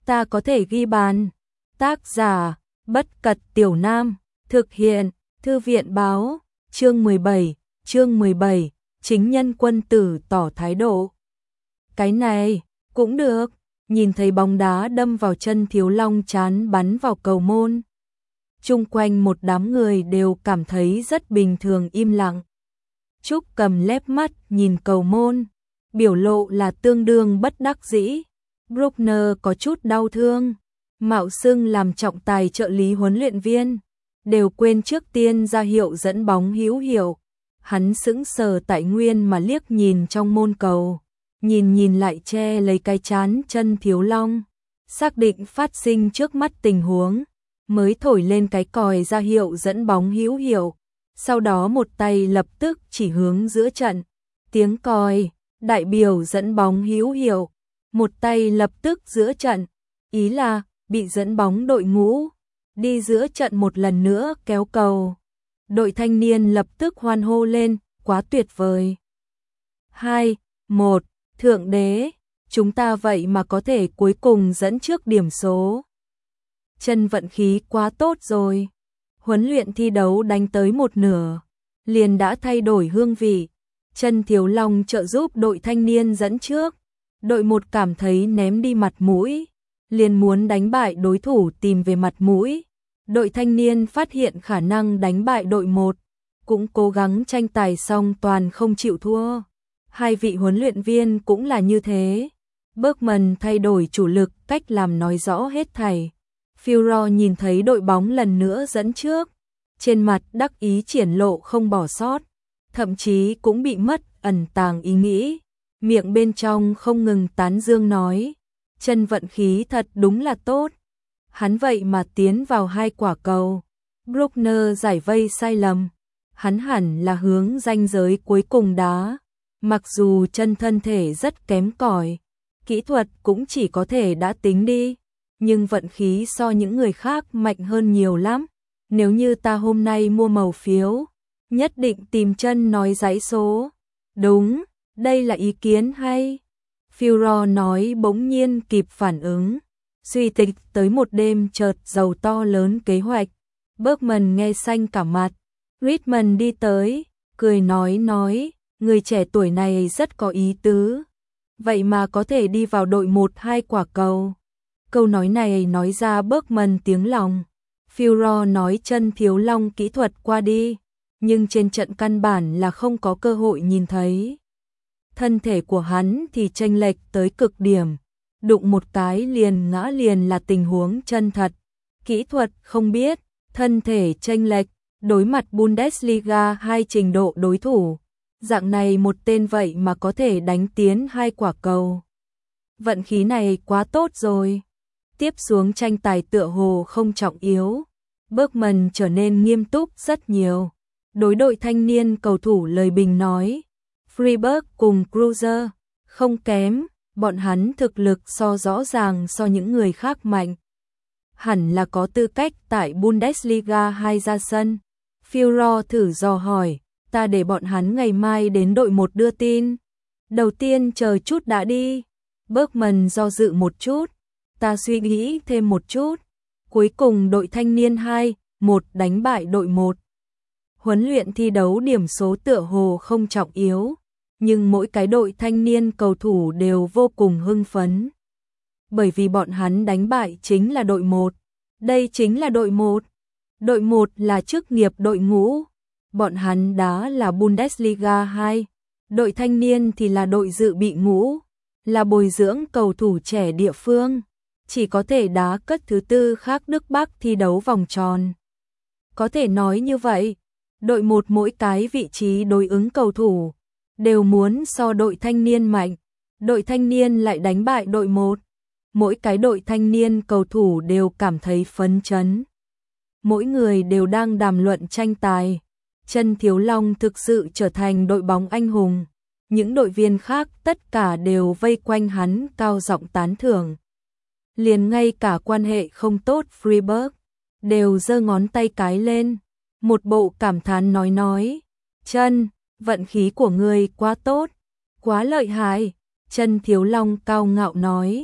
ta có thể ghi bàn. Tác giả, Bất Cật Tiểu Nam, thực hiện, Thư viện Báo, chương 17, chính nhân quân tử tỏ thái độ. Cái này, cũng được, nhìn thấy bóng đá đâm vào chân Thiếu Long chán bắn vào cầu môn. Chung quanh một đám người đều cảm thấy rất bình thường im lặng. Trúc cầm lép mắt nhìn cầu môn, biểu lộ là tương đương bất đắc dĩ. Bruckner có chút đau thương, mạo xưng làm trọng tài trợ lý huấn luyện viên, đều quên trước tiên ra hiệu dẫn bóng hữu hiệu. Hắn sững sờ tại nguyên mà liếc nhìn trong môn cầu, nhìn lại che lấy cái chán chân Thiếu Long, xác định phát sinh trước mắt tình huống, mới thổi lên cái còi ra hiệu dẫn bóng hữu hiệu. Sau đó một tay lập tức chỉ hướng giữa trận, tiếng còi, đại biểu dẫn bóng hữu hiệu, một tay lập tức giữa trận, ý là bị dẫn bóng đội ngũ đi giữa trận một lần nữa kéo cầu. Đội thanh niên lập tức hoan hô lên, quá tuyệt vời. 2-1, thượng đế, chúng ta vậy mà có thể cuối cùng dẫn trước điểm số. Chân vận khí quá tốt rồi. Huấn luyện thi đấu đánh tới một nửa, liền đã thay đổi hương vị. Chân Thiếu Long trợ giúp đội thanh niên dẫn trước. Đội một cảm thấy ném đi mặt mũi, liền muốn đánh bại đối thủ tìm về mặt mũi. Đội thanh niên phát hiện khả năng đánh bại đội một, cũng cố gắng tranh tài song toàn không chịu thua. Hai vị huấn luyện viên cũng là như thế. Bergman thay đổi chủ lực, cách làm nói rõ hết thảy. Führer nhìn thấy đội bóng lần nữa dẫn trước, trên mặt đắc ý triển lộ không bỏ sót, thậm chí cũng bị mất ẩn tàng ý nghĩ, miệng bên trong không ngừng tán dương nói, chân vận khí thật đúng là tốt. Hắn vậy mà tiến vào 2 quả cầu. Bruckner giải vây sai lầm, hắn hẳn là hướng ranh giới cuối cùng đá, mặc dù chân thân thể rất kém cỏi, kỹ thuật cũng chỉ có thể đã tính đi, nhưng vận khí so những người khác mạnh hơn nhiều lắm. Nếu như ta hôm nay mua màu phiếu, nhất định tìm chân nói dãy số. Đúng, đây là ý kiến hay. Führer nói bỗng nhiên kịp phản ứng, suy tính tới một đêm chợt giàu to lớn kế hoạch. Bergman nghe xanh cả mặt. Riedman đi tới, cười nói, người trẻ tuổi này rất có ý tứ, vậy mà có thể đi vào đội 1-2 quả cầu. Câu nói này nói ra Bergman tiếng lòng. Führer nói chân Thiếu Long kỹ thuật qua đi, nhưng trên trận căn bản là không có cơ hội nhìn thấy. Thân thể của hắn thì chênh lệch tới cực điểm, đụng một cái liền ngã liền là tình huống chân thật. Kỹ thuật không biết, thân thể chênh lệch, đối mặt Bundesliga 2 trình độ đối thủ. Dạng này một tên vậy mà có thể đánh tiến 2 quả cầu. Vận khí này quá tốt rồi. Tiếp xuống tranh tài tựa hồ không trọng yếu. Bergman trở nên nghiêm túc rất nhiều. Đối đội thanh niên cầu thủ lời bình nói, Freiburg cùng Cruiser không kém, bọn hắn thực lực rõ ràng so những người khác mạnh. Hẳn là có tư cách tại Bundesliga 2 ra sân. Führer thử dò hỏi, ta để bọn hắn ngày mai đến đội 1 đưa tin. Đầu tiên chờ chút đã đi. Bergman do dự một chút, ta suy nghĩ thêm một chút. Cuối cùng đội thanh niên 2-1 đánh bại đội 1. Huấn luyện thi đấu điểm số tựa hồ không trọng yếu, nhưng mỗi cái đội thanh niên cầu thủ đều vô cùng hưng phấn. Bởi vì bọn hắn đánh bại chính là đội 1. Đây chính là đội 1. Đội 1 là chức nghiệp đội ngũ. Bọn hắn đá là Bundesliga 2. Đội thanh niên thì là đội dự bị ngũ, là bồi dưỡng cầu thủ trẻ địa phương. Chỉ có thể đá cất thứ tư khác Đức Bắc thi đấu vòng tròn. Có thể nói như vậy, đội 1 mỗi cái vị trí đối ứng cầu thủ đều muốn so đội thanh niên mạnh, đội thanh niên lại đánh bại đội 1. Mỗi cái đội thanh niên cầu thủ đều cảm thấy phấn chấn. Mỗi người đều đang đàm luận tranh tài. Chân Thiếu Long thực sự trở thành đội bóng anh hùng. Những đội viên khác tất cả đều vây quanh hắn cao giọng tán thưởng. Liền ngay cả quan hệ không tốt Freiburg đều giơ ngón tay cái lên, một bộ cảm thán nói, chân, vận khí của ngươi quá tốt, quá lợi hại. Chân Thiếu Long cao ngạo nói,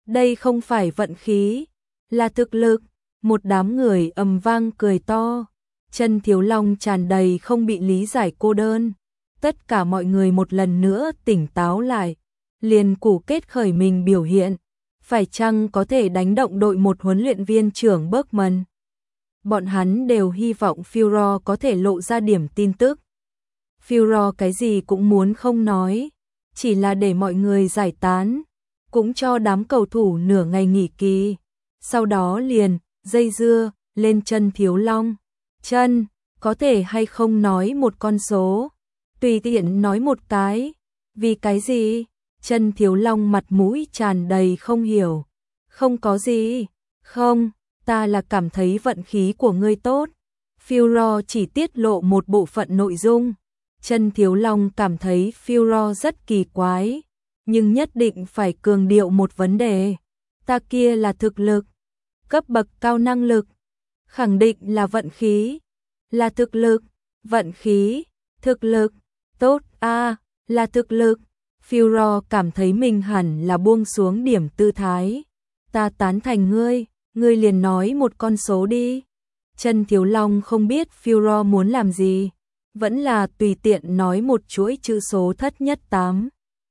Đây không phải vận khí, là thực lực. Một đám người ầm vang cười to. Chân Thiếu Long tràn đầy không bị lý giải cô đơn. Tất cả mọi người một lần nữa tỉnh táo lại, liền củ kết khởi mình biểu hiện. Phải chăng có thể đánh động đội một huấn luyện viên trưởng Bergman? Bọn hắn đều hy vọng Führer có thể lộ ra điểm tin tức. Führer cái gì cũng muốn không nói, chỉ là để mọi người giải tán, cũng cho đám cầu thủ nửa ngày nghỉ kỳ. Sau đó liền dây dưa lên Chân Thiếu Long. Chân, có thể hay không nói một con số? Tùy tiện nói một cái. Vì cái gì? Chân Thiếu Long mặt mũi tràn đầy không hiểu. Không có gì. Không, ta là cảm thấy vận khí của ngươi tốt. Führer chỉ tiết lộ một bộ phận nội dung. Chân Thiếu Long cảm thấy Führer rất kỳ quái, nhưng nhất định phải cường điệu một vấn đề. Ta kia là thực lực, cấp bậc cao năng lực, khẳng định là vận khí, là thực lực, vận khí, thực lực, tốt là thực lực. Führer cảm thấy mình hẳn là buông xuống điểm tư thái. Ta tán thành ngươi, ngươi liền nói một con số đi. Chân Thiếu Long không biết Führer muốn làm gì, vẫn là tùy tiện nói một chuỗi chữ số thất nhất 8.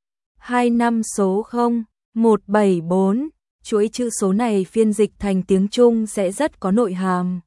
25 số 0, 174, chuỗi chữ số này phiên dịch thành tiếng Trung sẽ rất có nội hàm.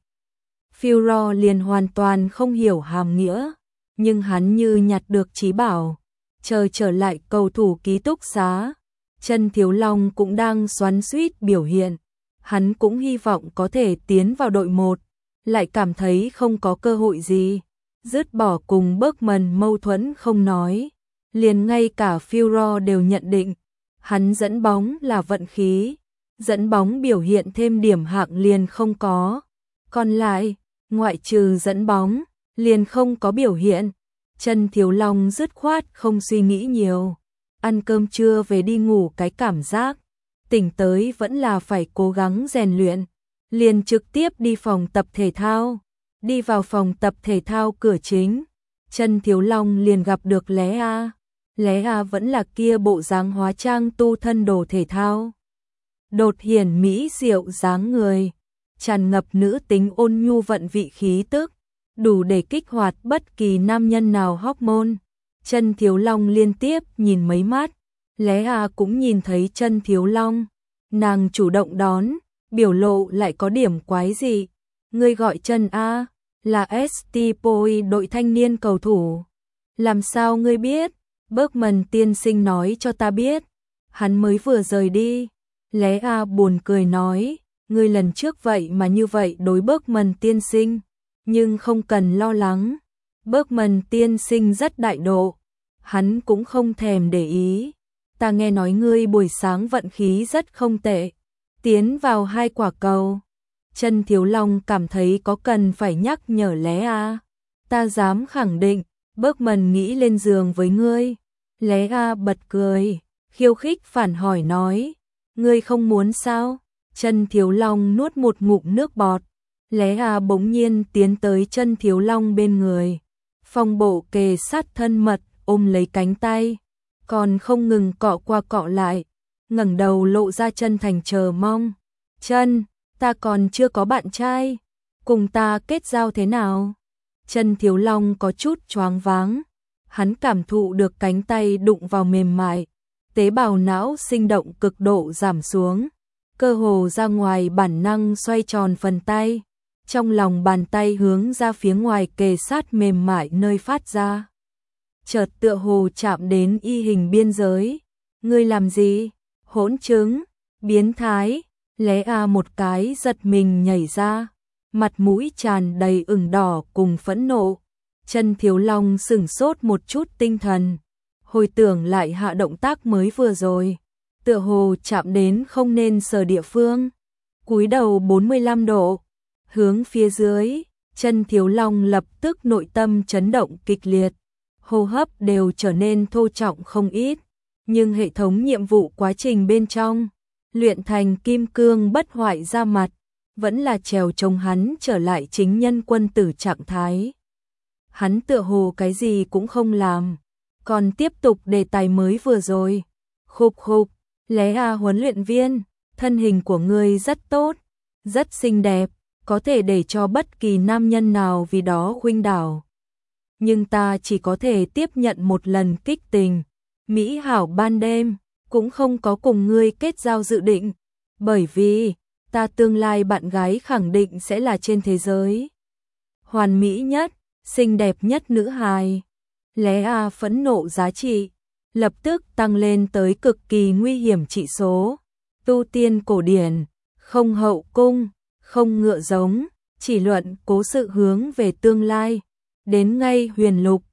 Führer liền hoàn toàn không hiểu hàm nghĩa, nhưng hắn như nhặt được trí bảo. Chờ trở lại cầu thủ ký túc xá, Chân Thiếu Long cũng đang xoắn xuýt biểu hiện. Hắn cũng hy vọng có thể tiến vào đội 1, lại cảm thấy không có cơ hội gì. Dứt bỏ cùng Bergman mâu thuẫn không nói, liền ngay cả Führer đều nhận định, hắn dẫn bóng là vận khí, dẫn bóng biểu hiện thêm điểm hạng liền không có. Còn lại, ngoại trừ dẫn bóng, liền không có biểu hiện. Chân Thiếu Long dứt khoát không suy nghĩ nhiều, ăn cơm trưa về đi ngủ cái cảm giác, tỉnh tới vẫn là phải cố gắng rèn luyện, liền trực tiếp đi phòng tập thể thao. Đi vào phòng tập thể thao cửa chính, Chân Thiếu Long liền gặp được Lé A. Lé A vẫn là kia bộ dáng hóa trang tu thân đồ thể thao. Đột hiển mỹ diệu dáng người, tràn ngập nữ tính ôn nhu vận vị khí tức, đủ để kích hoạt bất kỳ nam nhân nào hormone. Chân Thiếu Long liên tiếp nhìn mấy mắt, Lé A cũng nhìn thấy Chân Thiếu Long, nàng chủ động đón, biểu lộ lại có điểm quái dị. Ngươi gọi Chân A? Là ST Poi đội thanh niên cầu thủ. Làm sao ngươi biết? Bergman tiên sinh nói cho ta biết. Hắn mới vừa rời đi. Lé A buồn cười nói, ngươi lần trước vậy mà như vậy đối Bergman tiên sinh, nhưng không cần lo lắng. Bergman tiên sinh rất đại độ, hắn cũng không thèm để ý. Ta nghe nói ngươi buổi sáng vận khí rất không tệ, tiến vào 2 quả cầu. Chân Thiếu Long cảm thấy có cần phải nhắc nhở Lé A. Ta dám khẳng định, Bergman nghĩ lên giường với ngươi. Lé A bật cười, khiêu khích phản hỏi nói, ngươi không muốn sao? Chân Thiếu Long nuốt một ngụm nước bọt. Lé A bỗng nhiên tiến tới Chân Thiếu Long bên người, phong bộ kề sát thân mật, ôm lấy cánh tay, còn không ngừng cọ qua cọ lại, ngẩng đầu lộ ra chân thành chờ mong. Chân, ta còn chưa có bạn trai, cùng ta kết giao thế nào? Chân Thiếu Long có chút choáng váng, hắn cảm thụ được cánh tay đụng vào mềm mại, tế bào não sinh động cực độ giảm xuống, cơ hồ ra ngoài bản năng xoay tròn phần tay, trong lòng bàn tay hướng ra phía ngoài kề sát mềm mại nơi phát ra. Chợt tựa hồ chạm đến y hình biên giới. Ngươi làm gì? Hỗn trứng, biến thái. Lé A một cái giật mình nhảy ra, mặt mũi tràn đầy ửng đỏ cùng phẫn nộ. Chân Thiếu Long sửng sốt một chút tinh thần, hồi tưởng lại hạ động tác mới vừa rồi, tựa hồ chạm đến không nên sờ địa phương. Cúi đầu 45 độ, hướng phía dưới, Chân Thiếu Long lập tức nội tâm chấn động kịch liệt, hô hấp đều trở nên thô trọng không ít, nhưng hệ thống nhiệm vụ quá trình bên trong, luyện thành kim cương bất hoại ra mặt, vẫn là trèo chống hắn trở lại chính nhân quân tử trạng thái. Hắn tựa hồ cái gì cũng không làm, còn tiếp tục đề tài mới vừa rồi. Khục khục, Lé A huấn luyện viên, thân hình của ngươi rất tốt, rất xinh đẹp, có thể để cho bất kỳ nam nhân nào vì đó khuynh đảo. Nhưng ta chỉ có thể tiếp nhận một lần kích tình, mỹ hảo ban đêm, cũng không có cùng ngươi kết giao dự định, bởi vì ta tương lai bạn gái khẳng định sẽ là trên thế giới hoàn mỹ nhất, xinh đẹp nhất nữ hài. Lẽ phẫn nộ giá trị lập tức tăng lên tới cực kỳ nguy hiểm trị số. Tu tiên cổ điển, không hậu cung, không ngựa giống, chỉ luận cố sự hướng về tương lai. Đến ngay huyền lục,